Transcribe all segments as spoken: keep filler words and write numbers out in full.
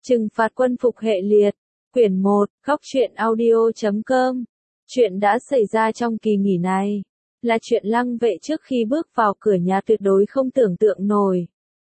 Trừng phạt quân phục hệ liệt, quyển một, góc truyện audio chấm com. Chuyện đã xảy ra trong kỳ nghỉ này, là chuyện Lăng Vệ trước khi bước vào cửa nhà tuyệt đối không tưởng tượng nổi.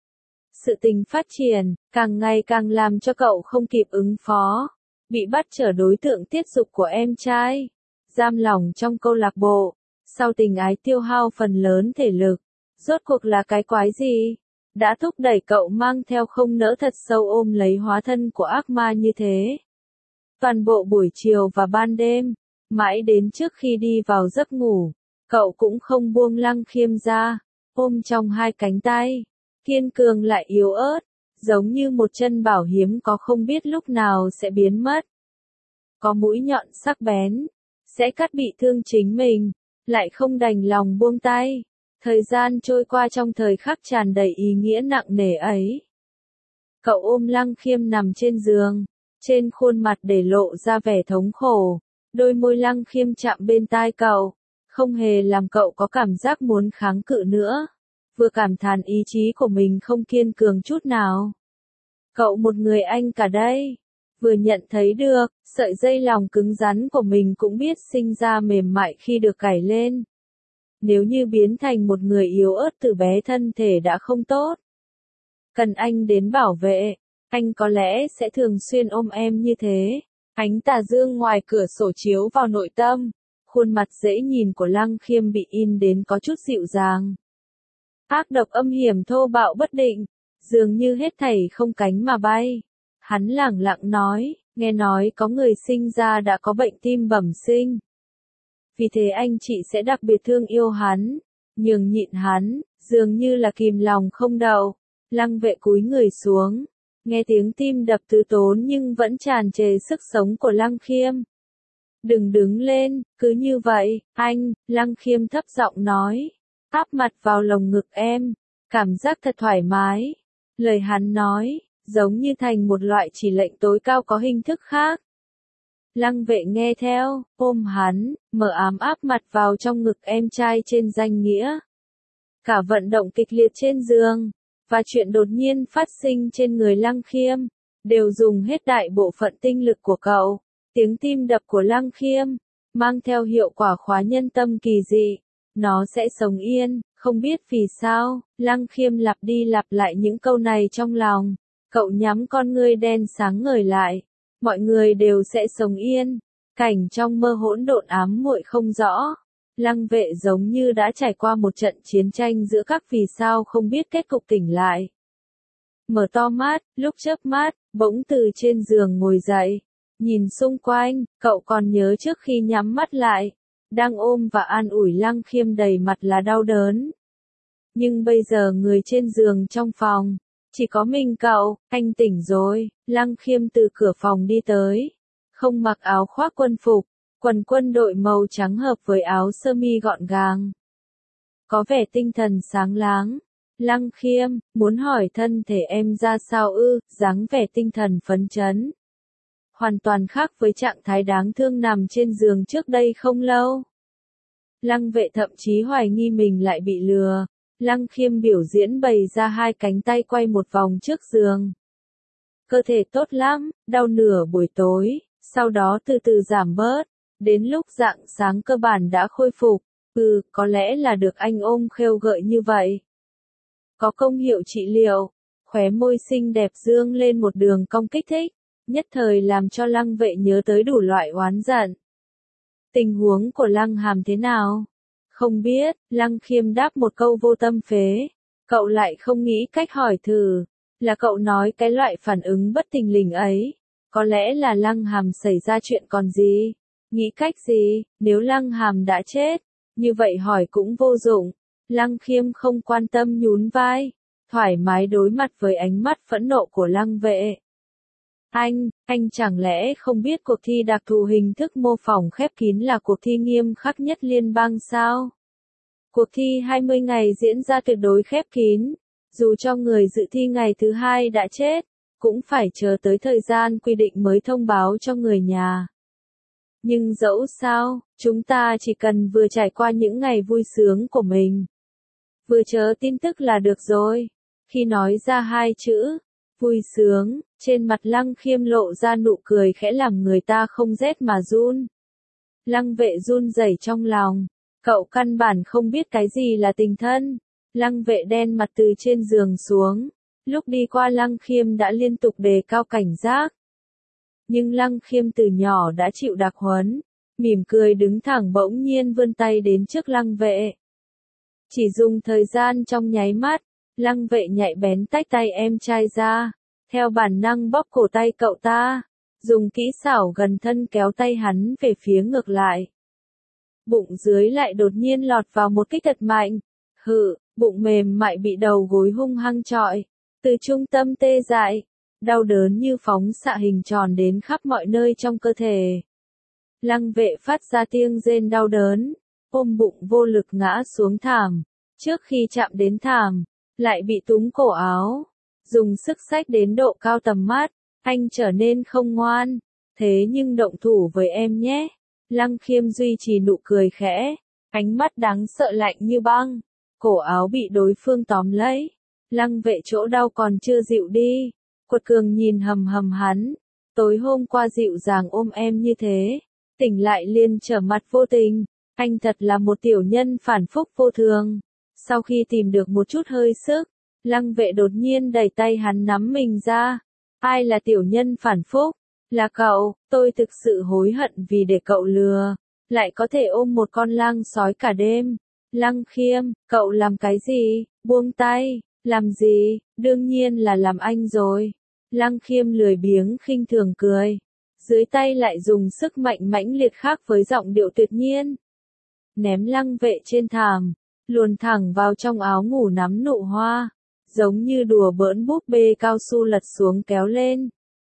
Sự tình phát triển, càng ngày càng làm cho cậu không kịp ứng phó, bị bắt trở đối tượng tiết dục của em trai, giam lỏng trong câu lạc bộ, sau tình ái tiêu hao phần lớn thể lực, rốt cuộc là cái quái gì? Đã thúc đẩy cậu mang theo không nỡ thật sâu ôm lấy hóa thân của ác ma như thế. Toàn bộ buổi chiều và ban đêm, mãi đến trước khi đi vào giấc ngủ, cậu cũng không buông Lăng Khiêm ra, ôm trong hai cánh tay, kiên cường lại yếu ớt, giống như một chân bảo hiếm có không biết lúc nào sẽ biến mất. Có mũi nhọn sắc bén, sẽ cắt bị thương chính mình, lại không đành lòng buông tay. Thời gian trôi qua trong thời khắc tràn đầy ý nghĩa nặng nề ấy. Cậu ôm Lăng Khiêm nằm trên giường, trên khuôn mặt để lộ ra vẻ thống khổ, đôi môi Lăng Khiêm chạm bên tai cậu, không hề làm cậu có cảm giác muốn kháng cự nữa, vừa cảm thán ý chí của mình không kiên cường chút nào. Cậu một người anh cả đây, vừa nhận thấy được, sợi dây lòng cứng rắn của mình cũng biết sinh ra mềm mại khi được cài lên. Nếu như biến thành một người yếu ớt từ bé thân thể đã không tốt. Cần anh đến bảo vệ, anh có lẽ sẽ thường xuyên ôm em như thế. Ánh tà dương ngoài cửa sổ chiếu vào nội tâm, khuôn mặt dễ nhìn của Lăng Khiêm bị in đến có chút dịu dàng. Ác độc âm hiểm thô bạo bất định, dường như hết thảy không cánh mà bay. Hắn lẳng lặng nói, nghe nói có người sinh ra đã có bệnh tim bẩm sinh. Vì thế anh chị sẽ đặc biệt thương yêu hắn, nhường nhịn hắn, dường như là kìm lòng không đậu. Lăng Vệ cúi người xuống, nghe tiếng tim đập tứ tốn nhưng vẫn tràn trề sức sống của Lăng Khiêm. Đừng đứng lên, cứ như vậy, anh, Lăng Khiêm thấp giọng nói, áp mặt vào lồng ngực em, cảm giác thật thoải mái. Lời hắn nói, giống như thành một loại chỉ lệnh tối cao có hình thức khác. Lăng Vệ nghe theo, ôm hắn, mở ám áp mặt vào trong ngực em trai trên danh nghĩa. Cả vận động kịch liệt trên giường, và chuyện đột nhiên phát sinh trên người Lăng Khiêm, đều dùng hết đại bộ phận tinh lực của cậu. Tiếng tim đập của Lăng Khiêm, mang theo hiệu quả khóa nhân tâm kỳ dị. Nó sẽ sống yên, không biết vì sao, Lăng Khiêm lặp đi lặp lại những câu này trong lòng. Cậu nhắm con ngươi đen sáng ngời lại. Mọi người đều sẽ sống yên, cảnh trong mơ hỗn độn ám muội không rõ. Lăng Vệ giống như đã trải qua một trận chiến tranh giữa các vì sao không biết kết cục tỉnh lại. Mở to mắt, lúc chớp mắt, bỗng từ trên giường ngồi dậy, nhìn xung quanh, cậu còn nhớ trước khi nhắm mắt lại, đang ôm và an ủi Lăng Khiêm đầy mặt là đau đớn. Nhưng bây giờ người trên giường trong phòng, chỉ có mình cậu. Anh tỉnh rồi. Lăng Khiêm từ cửa phòng đi tới, không mặc áo khoác quân phục, quần quân đội màu trắng hợp với áo sơ mi gọn gàng. Có vẻ tinh thần sáng láng. Lăng Khiêm, muốn hỏi thân thể em ra sao ư, dáng vẻ tinh thần phấn chấn. Hoàn toàn khác với trạng thái đáng thương nằm trên giường trước đây không lâu. Lăng Vệ thậm chí hoài nghi mình lại bị lừa. Lăng Khiêm biểu diễn bày ra hai cánh tay quay một vòng trước giường. Cơ thể tốt lắm, đau nửa buổi tối, sau đó từ từ giảm bớt, đến lúc rạng sáng cơ bản đã khôi phục. Ừ, có lẽ là được anh ôm khêu gợi như vậy. Có công hiệu trị liệu, khóe môi xinh đẹp dương lên một đường cong kích thích, nhất thời làm cho Lăng Vệ nhớ tới đủ loại oán giận. Tình huống của Lăng Hàm thế nào? Không biết, Lăng Khiêm đáp một câu vô tâm phế. Cậu lại không nghĩ cách hỏi thử. Là cậu nói cái loại phản ứng bất thình lình ấy. Có lẽ là Lăng Hàm xảy ra chuyện còn gì? Nghĩ cách gì? Nếu Lăng Hàm đã chết, như vậy hỏi cũng vô dụng. Lăng Khiêm không quan tâm nhún vai, thoải mái đối mặt với ánh mắt phẫn nộ của Lăng Vệ. Anh, anh chẳng lẽ không biết cuộc thi đặc thù hình thức mô phỏng khép kín là cuộc thi nghiêm khắc nhất liên bang sao? Cuộc thi hai mươi ngày diễn ra tuyệt đối khép kín, dù cho người dự thi ngày thứ hai đã chết, cũng phải chờ tới thời gian quy định mới thông báo cho người nhà. Nhưng dẫu sao, chúng ta chỉ cần vừa trải qua những ngày vui sướng của mình, vừa chờ tin tức là được rồi. Khi nói ra hai chữ, vui sướng, Trên mặt Lăng Khiêm lộ ra nụ cười khẽ làm người ta không rét mà run. Lăng Vệ run rẩy trong lòng, cậu căn bản không biết cái gì là tình thân. Lăng Vệ đen mặt từ trên giường xuống, lúc đi qua Lăng Khiêm đã liên tục đề cao cảnh giác. Nhưng Lăng Khiêm từ nhỏ đã chịu đặc huấn, mỉm cười đứng thẳng bỗng nhiên vươn tay đến trước Lăng Vệ. Chỉ dùng thời gian trong nháy mắt, Lăng Vệ nhạy bén tách tay em trai ra, theo bản năng bóp cổ tay cậu ta, dùng kỹ xảo gần thân kéo tay hắn về phía ngược lại. Bụng dưới lại đột nhiên lọt vào một kích thật mạnh, hự, bụng mềm mại bị đầu gối hung hăng chọi, từ trung tâm tê dại, đau đớn như phóng xạ hình tròn đến khắp mọi nơi trong cơ thể. Lăng Vệ phát ra tiếng rên đau đớn, ôm bụng vô lực ngã xuống thảm, trước khi chạm đến thảm, lại bị túm cổ áo, dùng sức xách đến độ cao tầm mắt, anh trở nên không ngoan, thế nhưng động thủ với em nhé. Lăng Khiêm duy trì nụ cười khẽ, ánh mắt đáng sợ lạnh như băng, cổ áo bị đối phương tóm lấy, Lăng Vệ chỗ đau còn chưa dịu đi, quật cường nhìn hầm hầm hắn, tối hôm qua dịu dàng ôm em như thế, tỉnh lại liền trở mặt vô tình, anh thật là một tiểu nhân phản phúc vô thường. Sau khi tìm được một chút hơi sức, Lăng Vệ đột nhiên đẩy tay hắn nắm mình ra, ai là tiểu nhân phản phúc? Là cậu, tôi thực sự hối hận vì để cậu lừa, lại có thể ôm một con lang sói cả đêm. Lăng Khiêm, cậu làm cái gì? Buông tay, làm gì? Đương nhiên là làm anh rồi. Lăng Khiêm lười biếng khinh thường cười, dưới tay lại dùng sức mạnh mãnh liệt khác với giọng điệu tuyệt nhiên. Ném Lăng Vệ trên thảm, luồn thẳng vào trong áo ngủ nắm nụ hoa, giống như đùa bỡn búp bê cao su lật xuống kéo lên.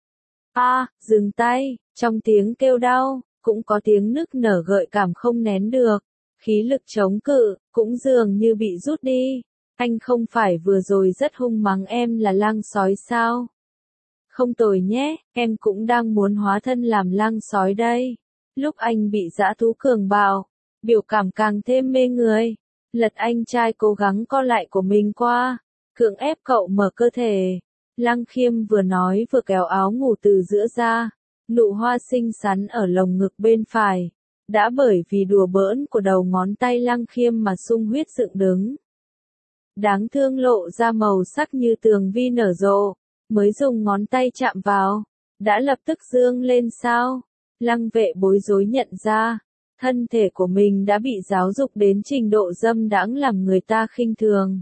A, à, dừng tay, trong tiếng kêu đau, cũng có tiếng nức nở gợi cảm không nén được, khí lực chống cự, cũng dường như bị rút đi. Anh không phải vừa rồi rất hung mắng em là lang sói sao? Không tồi nhé, em cũng đang muốn hóa thân làm lang sói đây. Lúc anh bị dã thú cường bạo, biểu cảm càng thêm mê người. Lật anh trai cố gắng co lại của mình qua, cưỡng ép cậu mở cơ thể. Lăng Khiêm vừa nói vừa kéo áo ngủ từ giữa ra, nụ hoa xinh xắn ở lồng ngực bên phải, đã bởi vì đùa bỡn của đầu ngón tay Lăng Khiêm mà sung huyết dựng đứng. Đáng thương lộ ra màu sắc như tường vi nở rộ, mới dùng ngón tay chạm vào, đã lập tức dương lên sao? Lăng Vệ bối rối nhận ra, thân thể của mình đã bị giáo dục đến trình độ dâm đãng làm người ta khinh thường.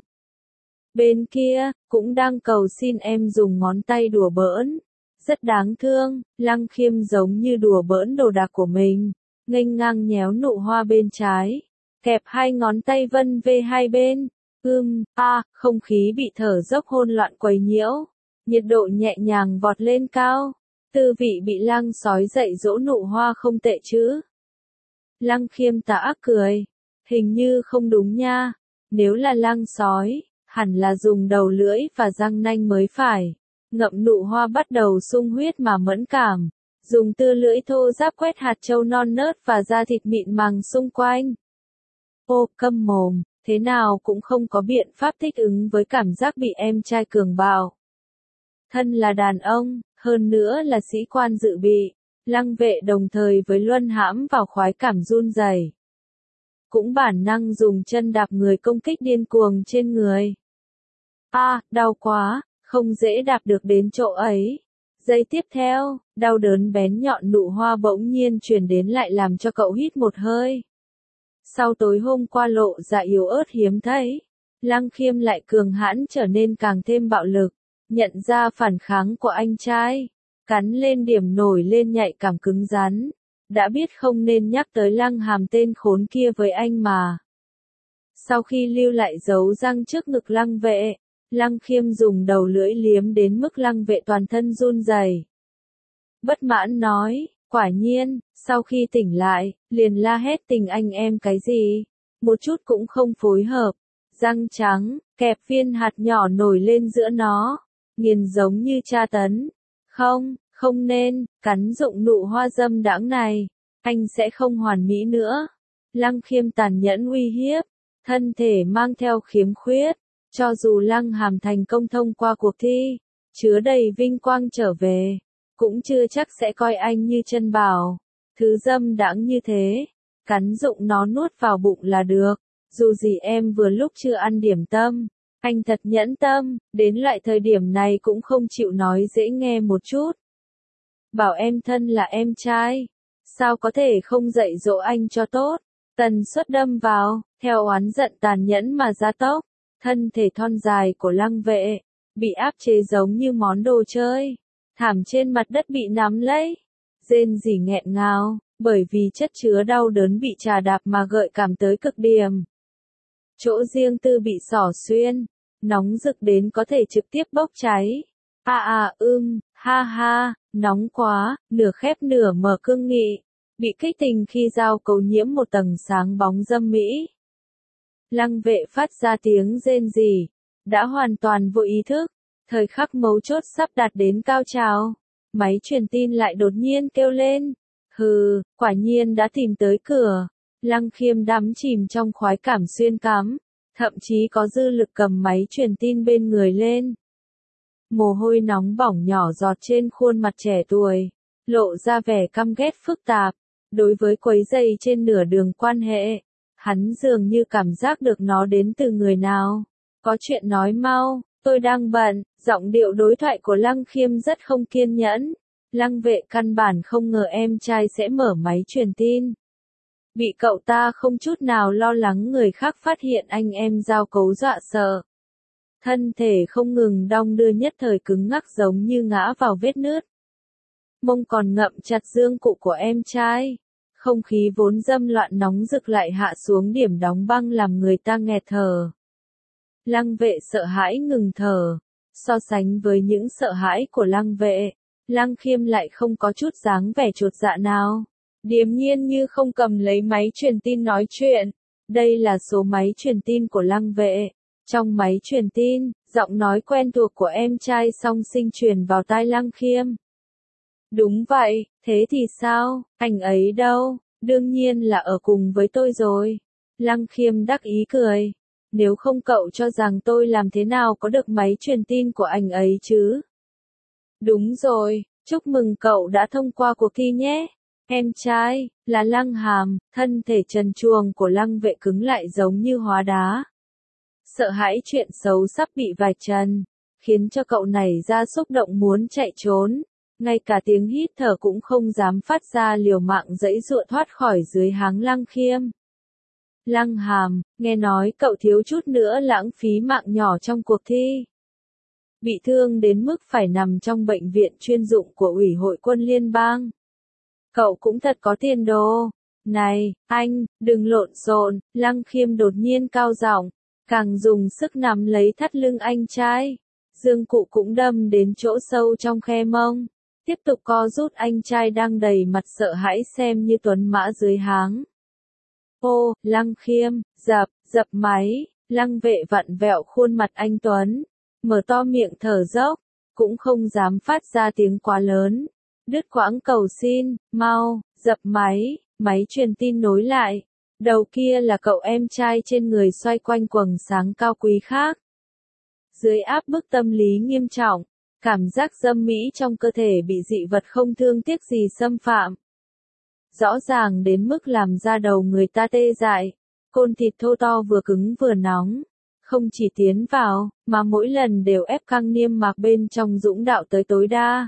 Bên kia, cũng đang cầu xin em dùng ngón tay đùa bỡn. Rất đáng thương, Lăng Khiêm giống như đùa bỡn đồ đạc của mình, nghênh ngang nhéo nụ hoa bên trái, kẹp hai ngón tay vân về hai bên. Ưm, a, à, không khí bị thở dốc hôn loạn quấy nhiễu, nhiệt độ nhẹ nhàng vọt lên cao, tư vị bị lang sói dạy dỗ nụ hoa không tệ chứ. Lăng Khiêm tà ác cười, hình như không đúng nha, nếu là lang sói, hẳn là dùng đầu lưỡi và răng nanh mới phải. Ngậm nụ hoa bắt đầu sung huyết mà mẫn cảm, dùng tư lưỡi thô ráp quét hạt châu non nớt và da thịt mịn màng xung quanh. Ô, câm mồm, thế nào cũng không có biện pháp thích ứng với cảm giác bị em trai cường bạo. Thân là đàn ông, hơn nữa là sĩ quan dự bị, Lăng Vệ đồng thời với luân hãm vào khoái cảm run rẩy. Cũng bản năng dùng chân đạp người công kích điên cuồng trên người. A, à, đau quá, không dễ đạp được đến chỗ ấy. Giây tiếp theo, đau đớn bén nhọn nụ hoa bỗng nhiên truyền đến lại làm cho cậu hít một hơi. Sau tối hôm qua lộ dạ yếu ớt hiếm thấy, Lăng Khiêm lại cường hãn trở nên càng thêm bạo lực, nhận ra phản kháng của anh trai, cắn lên điểm nổi lên nhạy cảm cứng rắn, đã biết không nên nhắc tới Lăng Hàm tên khốn kia với anh mà. Sau khi lưu lại dấu răng trước ngực Lăng Vệ, Lăng Khiêm dùng đầu lưỡi liếm đến mức Lăng Vệ toàn thân run rẩy. Bất mãn nói, quả nhiên, sau khi tỉnh lại, liền la hét tình anh em cái gì, một chút cũng không phối hợp, răng trắng, kẹp viên hạt nhỏ nổi lên giữa nó, nghiền giống như tra tấn. Không, không nên, cắn dụng nụ hoa dâm đãng này, anh sẽ không hoàn mỹ nữa. Lăng Khiêm tàn nhẫn uy hiếp, thân thể mang theo khiếm khuyết, cho dù Lăng Hàm thành công thông qua cuộc thi, chứa đầy vinh quang trở về, cũng chưa chắc sẽ coi anh như chân bảo. Thứ dâm đãng như thế, cắn rụng nó nuốt vào bụng là được. Dù gì em vừa lúc chưa ăn điểm tâm, anh thật nhẫn tâm, đến lại thời điểm này cũng không chịu nói dễ nghe một chút. Bảo em thân là em trai, sao có thể không dạy dỗ anh cho tốt. Tần suất đâm vào, theo oán giận tàn nhẫn mà ra tốc, thân thể thon dài của Lăng Vệ, bị áp chế giống như món đồ chơi, thảm trên mặt đất bị nắm lấy, rên rỉ nghẹn ngào, bởi vì chất chứa đau đớn bị trà đạp mà gợi cảm tới cực điểm. Chỗ riêng tư bị xỏ xuyên, nóng rực đến có thể trực tiếp bốc cháy. À à ưm, ha ha, nóng quá, nửa khép nửa mở cương nghị, bị kích tình khi dao cấu nhiễm một tầng sáng bóng dâm mỹ. Lăng Vệ phát ra tiếng rên rỉ, đã hoàn toàn vô ý thức, thời khắc mấu chốt sắp đạt đến cao trào, máy truyền tin lại đột nhiên kêu lên. Hừ, quả nhiên đã tìm tới cửa. Lăng Khiêm đắm chìm trong khoái cảm xuyên cắm, thậm chí có dư lực cầm máy truyền tin bên người lên. Mồ hôi nóng bỏng nhỏ giọt trên khuôn mặt trẻ tuổi, lộ ra vẻ căm ghét phức tạp. Đối với quấy rầy trên nửa đường quan hệ, hắn dường như cảm giác được nó đến từ người nào. Có chuyện nói mau, tôi đang bận. Giọng điệu đối thoại của Lăng Khiêm rất không kiên nhẫn. Lăng Vệ căn bản không ngờ em trai sẽ mở máy truyền tin. Bị cậu ta không chút nào lo lắng người khác phát hiện anh em giao cấu dọa sợ. Thân thể không ngừng đong đưa nhất thời cứng ngắc giống như ngã vào vết nứt. Mông còn ngậm chặt dương cụ của em trai. Không khí vốn dâm loạn nóng rực lại hạ xuống điểm đóng băng làm người ta nghẹt thở. Lăng Vệ sợ hãi ngừng thở. So sánh với những sợ hãi của Lăng Vệ, Lăng Khiêm lại không có chút dáng vẻ chột dạ nào. Điềm nhiên như không cầm lấy máy truyền tin nói chuyện. Đây là số máy truyền tin của Lăng Vệ. Trong máy truyền tin, giọng nói quen thuộc của em trai song sinh truyền vào tai Lăng Khiêm. Đúng vậy, thế thì sao, anh ấy đâu, đương nhiên là ở cùng với tôi rồi. Lăng Khiêm đắc ý cười. Nếu không cậu cho rằng tôi làm thế nào có được máy truyền tin của anh ấy chứ? Đúng rồi, chúc mừng cậu đã thông qua cuộc thi nhé. Em trai, là Lăng Hàm, thân thể trần truồng của Lăng Vệ cứng lại giống như hóa đá. Sợ hãi chuyện xấu sắp bị vạch trần, khiến cho cậu này ra xúc động muốn chạy trốn. Ngay cả tiếng hít thở cũng không dám phát ra, liều mạng giãy giụa thoát khỏi dưới háng Lăng Khiêm. Lăng Hàm, nghe nói cậu thiếu chút nữa lãng phí mạng nhỏ trong cuộc thi. Bị thương đến mức phải nằm trong bệnh viện chuyên dụng của Ủy hội quân liên bang. Cậu cũng thật có tiền đồ. Này, anh, đừng lộn xộn, Lăng Khiêm đột nhiên cao giọng, càng dùng sức nắm lấy thắt lưng anh trai. Dương cụ cũng đâm đến chỗ sâu trong khe mông. Tiếp tục co rút anh trai đang đầy mặt sợ hãi xem như tuấn mã dưới háng. Ô, Lăng Khiêm, dập, dập máy, Lăng Vệ vặn vẹo khuôn mặt anh Tuấn, mở to miệng thở dốc, cũng không dám phát ra tiếng quá lớn. Đứt quãng cầu xin, mau, dập máy, máy truyền tin nối lại. Đầu kia là cậu em trai trên người xoay quanh quầng sáng cao quý khác. Dưới áp bức tâm lý nghiêm trọng, cảm giác dâm mỹ trong cơ thể bị dị vật không thương tiếc gì xâm phạm. Rõ ràng đến mức làm da đầu người ta tê dại, côn thịt thô to vừa cứng vừa nóng, không chỉ tiến vào, mà mỗi lần đều ép căng niêm mạc bên trong dũng đạo tới tối đa.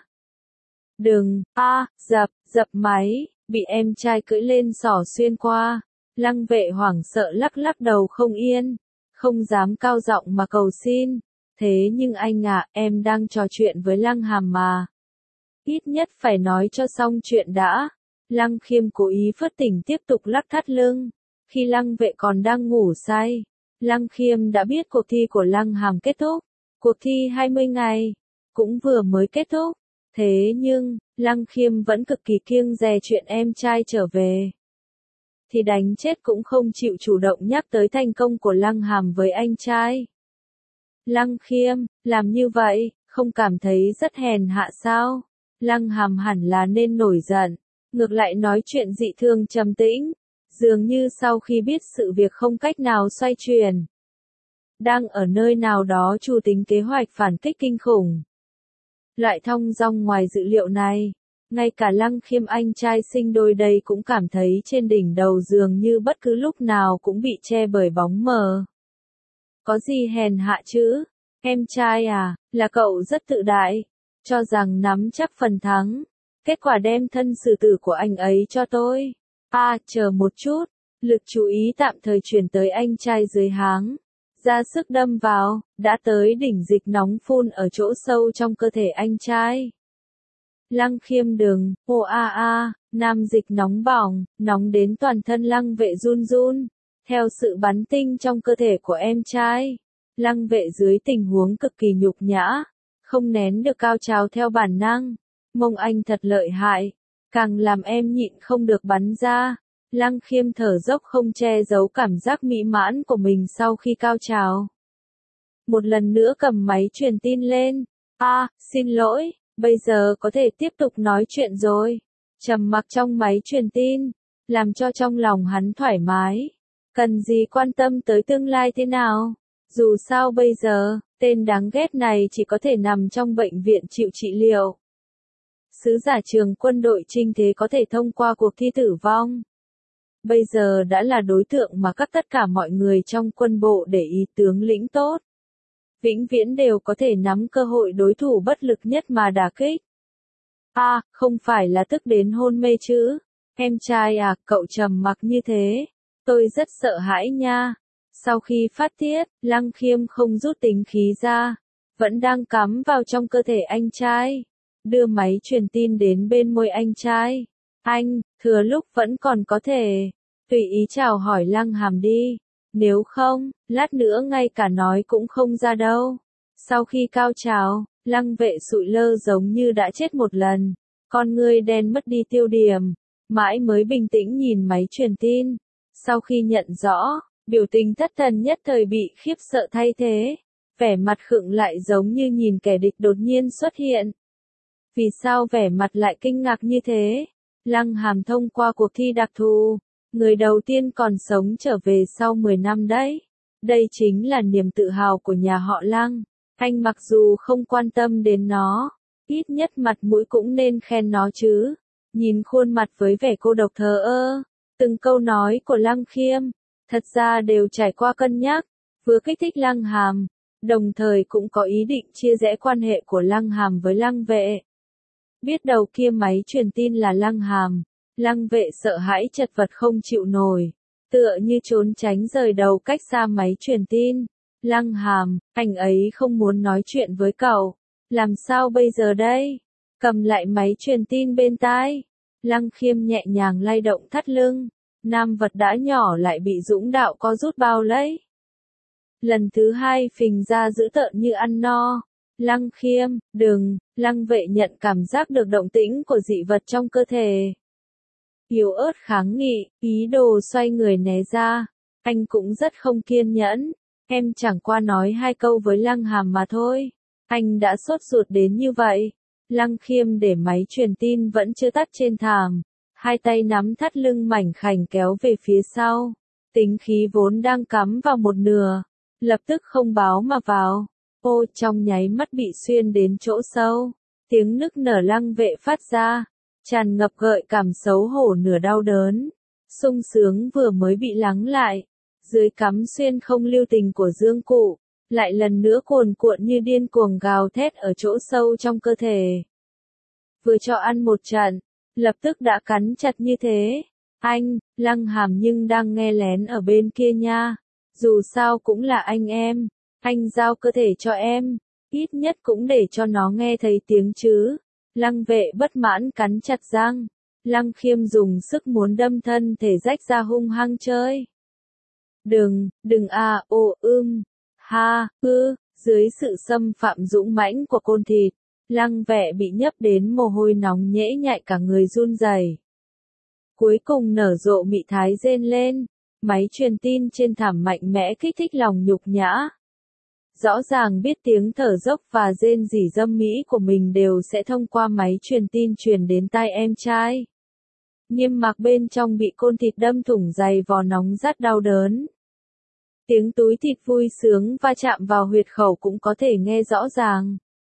Đừng, a, à, dập, dập máy, bị em trai cưỡi lên xỏ xuyên qua, Lăng Vệ hoảng sợ lắc lắc đầu không yên, không dám cao giọng mà cầu xin. Thế nhưng anh ạ, à, em đang trò chuyện với Lăng Hàm mà. Ít nhất phải nói cho xong chuyện đã. Lăng Khiêm cố ý phớt tỉnh tiếp tục lắc thắt lưng. Khi Lăng Vệ còn đang ngủ say, Lăng Khiêm đã biết cuộc thi của Lăng Hàm kết thúc. Cuộc thi hai mươi ngày, cũng vừa mới kết thúc. Thế nhưng, Lăng Khiêm vẫn cực kỳ kiêng dè chuyện em trai trở về. Thì đánh chết cũng không chịu chủ động nhắc tới thành công của Lăng Hàm với anh trai. Lăng Khiêm, làm như vậy, không cảm thấy rất hèn hạ sao? Lăng Hàm hẳn là nên nổi giận, ngược lại nói chuyện dị thường trầm tĩnh, dường như sau khi biết sự việc không cách nào xoay chuyển. Đang ở nơi nào đó chủ tính kế hoạch phản kích kinh khủng. Loại thong dong ngoài dự liệu này, ngay cả Lăng Khiêm anh trai sinh đôi đây cũng cảm thấy trên đỉnh đầu dường như bất cứ lúc nào cũng bị che bởi bóng mờ. Có gì hèn hạ chứ? Em trai à, là cậu rất tự đại, cho rằng nắm chắc phần thắng. Kết quả đem thân xử tử của anh ấy cho tôi. À, chờ một chút, lực chú ý tạm thời chuyển tới anh trai dưới háng. Ra sức đâm vào, đã tới đỉnh dịch nóng phun ở chỗ sâu trong cơ thể anh trai. Lăng Khiêm đừng, ô a a, nam dịch nóng bỏng, nóng đến toàn thân Lăng Vệ run run. Theo sự bắn tinh trong cơ thể của em trai, Lăng Vệ dưới tình huống cực kỳ nhục nhã, không nén được cao trào theo bản năng. Mông anh thật lợi hại, càng làm em nhịn không được bắn ra. Lăng Khiêm thở dốc không che giấu cảm giác mỹ mãn của mình sau khi cao trào. Một lần nữa cầm máy truyền tin lên. À, xin lỗi, bây giờ có thể tiếp tục nói chuyện rồi. Trầm mặc trong máy truyền tin, làm cho trong lòng hắn thoải mái. Cần gì quan tâm tới tương lai thế nào? Dù sao bây giờ, tên đáng ghét này chỉ có thể nằm trong bệnh viện chịu trị liệu. Sứ giả trường quân đội trinh thế có thể thông qua cuộc thi tử vong. Bây giờ đã là đối tượng mà các tất cả mọi người trong quân bộ để ý tướng lĩnh tốt. Vĩnh viễn đều có thể nắm cơ hội đối thủ bất lực nhất mà đả kích. À, không phải là tức đến hôn mê chứ. Em trai à, cậu trầm mặc như thế. Tôi rất sợ hãi nha. Sau khi phát tiết, Lăng Khiêm không rút tính khí ra. Vẫn đang cắm vào trong cơ thể anh trai. Đưa máy truyền tin đến bên môi anh trai. Anh, thừa lúc vẫn còn có thể. Tùy ý chào hỏi Lăng Hàm đi. Nếu không, lát nữa ngay cả nói cũng không ra đâu. Sau khi cao trào, Lăng Vệ sụi lơ giống như đã chết một lần. Con ngươi đen mất đi tiêu điểm. Mãi mới bình tĩnh nhìn máy truyền tin. Sau khi nhận rõ, biểu tình thất thần nhất thời bị khiếp sợ thay thế. Vẻ mặt khựng lại giống như nhìn kẻ địch đột nhiên xuất hiện. Vì sao vẻ mặt lại kinh ngạc như thế? Lăng Hàm thông qua cuộc thi đặc thù, người đầu tiên còn sống trở về sau mười năm đấy. Đây chính là niềm tự hào của nhà họ Lăng. Anh mặc dù không quan tâm đến nó, ít nhất mặt mũi cũng nên khen nó chứ. Nhìn khuôn mặt với vẻ cô độc thờ ơ, từng câu nói của Lăng Khiêm, thật ra đều trải qua cân nhắc, vừa kích thích Lăng Hàm, đồng thời cũng có ý định chia rẽ quan hệ của Lăng Hàm với Lăng Vệ. Biết đầu kia máy truyền tin là Lăng Hàm, Lăng Vệ sợ hãi chật vật không chịu nổi, tựa như trốn tránh rời đầu cách xa máy truyền tin. Lăng Hàm, anh ấy không muốn nói chuyện với cậu, làm sao bây giờ đây? Cầm lại máy truyền tin bên tai, Lăng Khiêm nhẹ nhàng lay động thắt lưng, nam vật đã nhỏ lại bị Dũng Đạo co rút bao lấy. Lần thứ hai phình ra dữ tợn như ăn no. Lăng Khiêm, đừng, Lăng Vệ nhận cảm giác được động tĩnh của dị vật trong cơ thể. Yếu ớt kháng nghị, ý đồ xoay người né ra. Anh cũng rất không kiên nhẫn. Em chẳng qua nói hai câu với Lăng Hàm mà thôi. Anh đã sốt ruột đến như vậy. Lăng Khiêm để máy truyền tin vẫn chưa tắt trên thảm. Hai tay nắm thắt lưng mảnh khảnh kéo về phía sau. Tính khí vốn đang cắm vào một nửa. Lập tức không báo mà vào. Ô, trong nháy mắt bị xuyên đến chỗ sâu. Tiếng nức nở Lăng Vệ phát ra. Tràn ngập gợi cảm xấu hổ nửa đau đớn. Sung sướng vừa mới bị lắng lại. Dưới cắm xuyên không lưu tình của dương cụ. Lại lần nữa cuồn cuộn như điên cuồng gào thét ở chỗ sâu trong cơ thể. Vừa cho ăn một trận, lập tức đã cắn chặt như thế. Anh, Lăng Hàm nhưng đang nghe lén ở bên kia nha. Dù sao cũng là anh em. Anh giao cơ thể cho em, ít nhất cũng để cho nó nghe thấy tiếng chứ. Lăng Vệ bất mãn cắn chặt răng. Lăng Khiêm dùng sức muốn đâm thân thể rách ra hung hăng chơi. Đừng, đừng à, ô, ưm, ha, ư, dưới sự xâm phạm dũng mãnh của côn thịt, Lăng Vệ bị nhấp đến mồ hôi nóng nhễ nhại cả người run rẩy. Cuối cùng nở rộ mị thái rên lên, máy truyền tin trên thảm mạnh mẽ kích thích lòng nhục nhã. Rõ ràng biết tiếng thở dốc và rên rỉ dâm mỹ của mình đều sẽ thông qua máy truyền tin truyền đến tai em trai. Niêm mạc bên trong bị côn thịt đâm thủng dày vò nóng rát đau đớn. Tiếng túi thịt vui sướng va chạm vào huyệt khẩu cũng có thể nghe rõ ràng.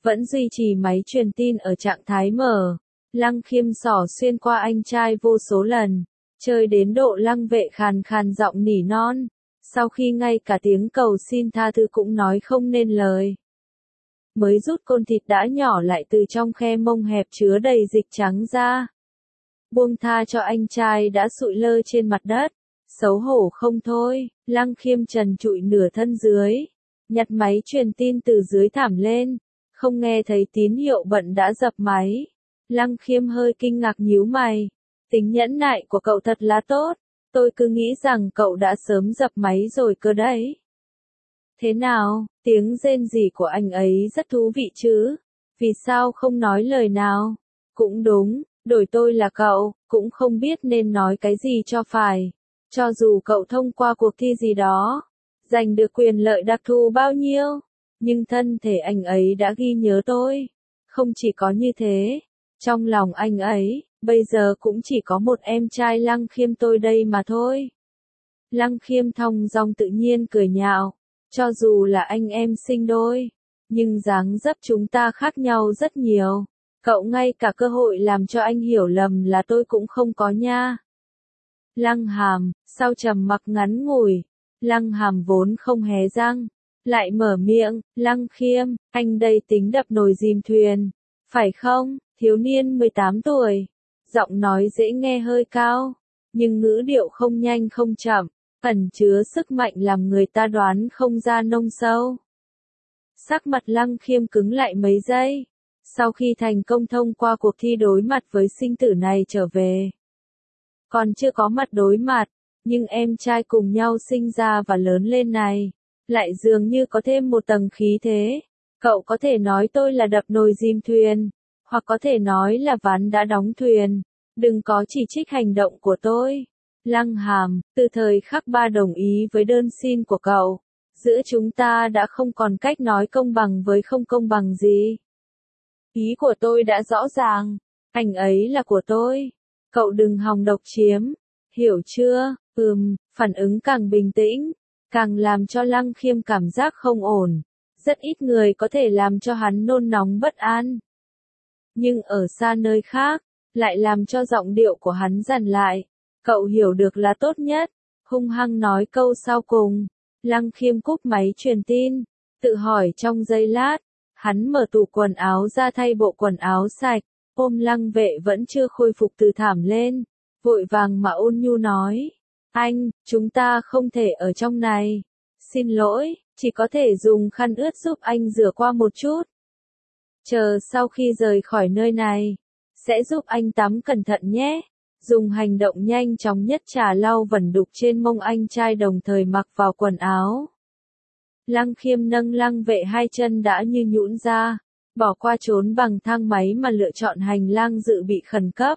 vẫn duy trì máy truyền tin ở trạng thái mở. Lăng Khiêm xỏ xuyên qua anh trai vô số lần, chơi đến độ Lăng Vệ khàn khàn giọng nỉ non, sau khi ngay cả tiếng cầu xin tha thứ cũng nói không nên lời. Mới rút côn thịt đã nhỏ lại từ trong khe mông hẹp chứa đầy dịch trắng ra. Buông tha cho anh trai đã sụi lơ trên mặt đất, xấu hổ không thôi, Lăng Khiêm trần trụi nửa thân dưới, nhặt máy truyền tin từ dưới thảm lên, không nghe thấy tín hiệu bận đã dập máy. Lăng Khiêm hơi kinh ngạc nhíu mày, tính nhẫn nại của cậu thật là tốt, tôi cứ nghĩ rằng cậu đã sớm dập máy rồi cơ đấy. Thế nào, tiếng rên rỉ của anh ấy rất thú vị chứ, vì sao không nói lời nào? Cũng đúng, đổi tôi là cậu, cũng không biết nên nói cái gì cho phải. Cho dù cậu thông qua cuộc thi gì đó, giành được quyền lợi đặc thù bao nhiêu, nhưng thân thể anh ấy đã ghi nhớ tôi. Không chỉ có như thế, trong lòng anh ấy, bây giờ cũng chỉ có một em trai Lăng Khiêm tôi đây mà thôi. Lăng Khiêm thong dong tự nhiên cười nhạo, cho dù là anh em sinh đôi, nhưng dáng dấp chúng ta khác nhau rất nhiều. Cậu ngay cả cơ hội làm cho anh hiểu lầm là tôi cũng không có nha. Lăng Hàm, sau trầm mặc ngắn ngủi, Lăng Hàm vốn không hé răng, lại mở miệng, Lăng Khiêm, anh đây tính đập nồi dìm thuyền, phải không? Thiếu niên mười tám tuổi, giọng nói dễ nghe hơi cao, nhưng ngữ điệu không nhanh không chậm, ẩn chứa sức mạnh làm người ta đoán không ra nông sâu. Sắc mặt Lăng Khiêm cứng lại mấy giây, sau khi thành công thông qua cuộc thi đối mặt với sinh tử này trở về. Còn chưa có mặt đối mặt, nhưng em trai cùng nhau sinh ra và lớn lên này, lại dường như có thêm một tầng khí thế. Cậu có thể nói tôi là đập nồi dìm thuyền, hoặc có thể nói là ván đã đóng thuyền, đừng có chỉ trích hành động của tôi. Lăng Hàm, từ thời khắc ba đồng ý với đơn xin của cậu, giữa chúng ta đã không còn cách nói công bằng với không công bằng gì. Ý của tôi đã rõ ràng, anh ấy là của tôi, cậu đừng hòng độc chiếm, hiểu chưa? Ừm, phản ứng càng bình tĩnh, càng làm cho Lăng Khiêm cảm giác không ổn, rất ít người có thể làm cho hắn nôn nóng bất an. Nhưng ở xa nơi khác, lại làm cho giọng điệu của hắn dằn lại, cậu hiểu được là tốt nhất, hung hăng nói câu sau cùng. Lăng Khiêm cúp máy truyền tin, tự hỏi trong giây lát, hắn mở tủ quần áo ra thay bộ quần áo sạch, ôm Lăng Vệ vẫn chưa khôi phục từ thảm lên, vội vàng mà ôn nhu nói, anh, chúng ta không thể ở trong này, xin lỗi, chỉ có thể dùng khăn ướt giúp anh rửa qua một chút. Chờ sau khi rời khỏi nơi này, sẽ giúp anh tắm cẩn thận nhé. Dùng hành động nhanh chóng nhất trà lau vẩn đục trên mông anh trai đồng thời mặc vào quần áo. Lăng Khiêm nâng Lăng Vệ hai chân đã như nhũn ra, bỏ qua trốn bằng thang máy mà lựa chọn hành lang dự bị khẩn cấp.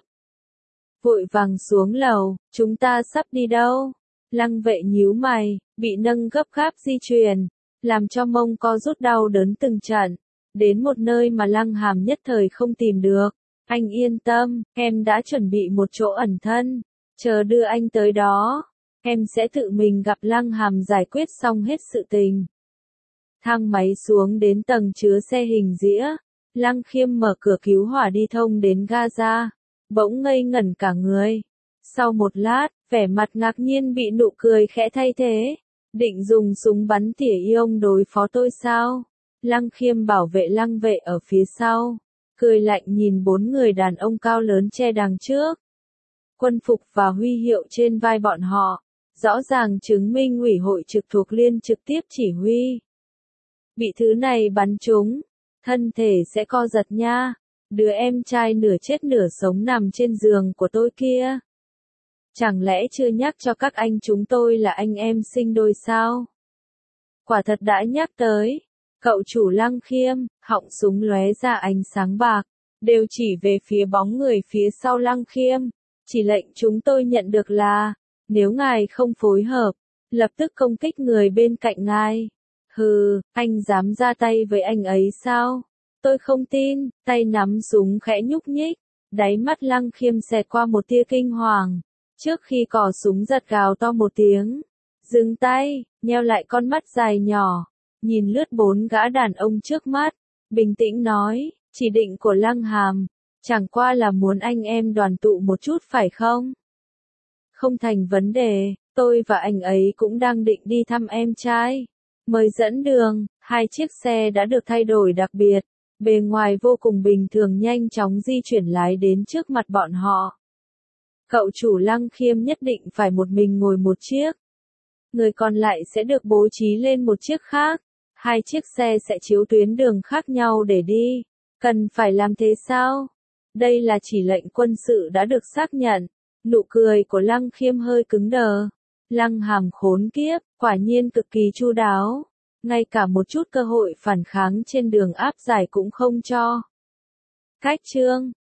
Vội vàng xuống lầu, chúng ta sắp đi đâu? Lăng Vệ nhíu mày, bị nâng gấp gáp di chuyển, làm cho mông co rút đau đớn từng trận, đến một nơi mà Lăng Hàm nhất thời không tìm được. Anh yên tâm, em đã chuẩn bị một chỗ ẩn thân, chờ đưa anh tới đó, em sẽ tự mình gặp Lăng Hàm giải quyết xong hết sự tình. Thang máy xuống đến tầng chứa xe hình dĩa, Lăng Khiêm mở cửa cứu hỏa đi thông đến Gaza, bỗng ngây ngẩn cả người. Sau một lát, vẻ mặt ngạc nhiên bị nụ cười khẽ thay thế, định dùng súng bắn tỉa ion đối phó tôi sao? Lăng Khiêm bảo vệ Lăng Vệ ở phía sau, cười lạnh nhìn bốn người đàn ông cao lớn che đằng trước. Quân phục và huy hiệu trên vai bọn họ, rõ ràng chứng minh ủy hội trực thuộc liên trực tiếp chỉ huy. Bị thứ này bắn trúng, thân thể sẽ co giật nha, đứa em trai nửa chết nửa sống nằm trên giường của tôi kia. Chẳng lẽ chưa nhắc cho các anh chúng tôi là anh em sinh đôi sao? Quả thật đã nhắc tới. Cậu chủ Lăng Khiêm, họng súng lóe ra ánh sáng bạc, đều chỉ về phía bóng người phía sau Lăng Khiêm. Chỉ lệnh chúng tôi nhận được là, nếu ngài không phối hợp, lập tức công kích người bên cạnh ngài. Hừ, anh dám ra tay với anh ấy sao? Tôi không tin, tay nắm súng khẽ nhúc nhích, đáy mắt Lăng Khiêm xẹt qua một tia kinh hoàng. Trước khi cò súng giật gào to một tiếng, dừng tay, nheo lại con mắt dài nhỏ. Nhìn lướt bốn gã đàn ông trước mắt, bình tĩnh nói, chỉ định của Lăng Hàm, chẳng qua là muốn anh em đoàn tụ một chút phải không? Không thành vấn đề, tôi và anh ấy cũng đang định đi thăm em trai. Mời dẫn đường, hai chiếc xe đã được thay đổi đặc biệt, bề ngoài vô cùng bình thường nhanh chóng di chuyển lái đến trước mặt bọn họ. Cậu chủ Lăng Khiêm nhất định phải một mình ngồi một chiếc. Người còn lại sẽ được bố trí lên một chiếc khác. Hai chiếc xe sẽ chiếu tuyến đường khác nhau để đi. Cần phải làm thế sao? Đây là chỉ lệnh quân sự đã được xác nhận. Nụ cười của Lăng Khiêm hơi cứng đờ. Lăng Hàm khốn kiếp, quả nhiên cực kỳ chu đáo. Ngay cả một chút cơ hội phản kháng trên đường áp giải cũng không cho. Cách chương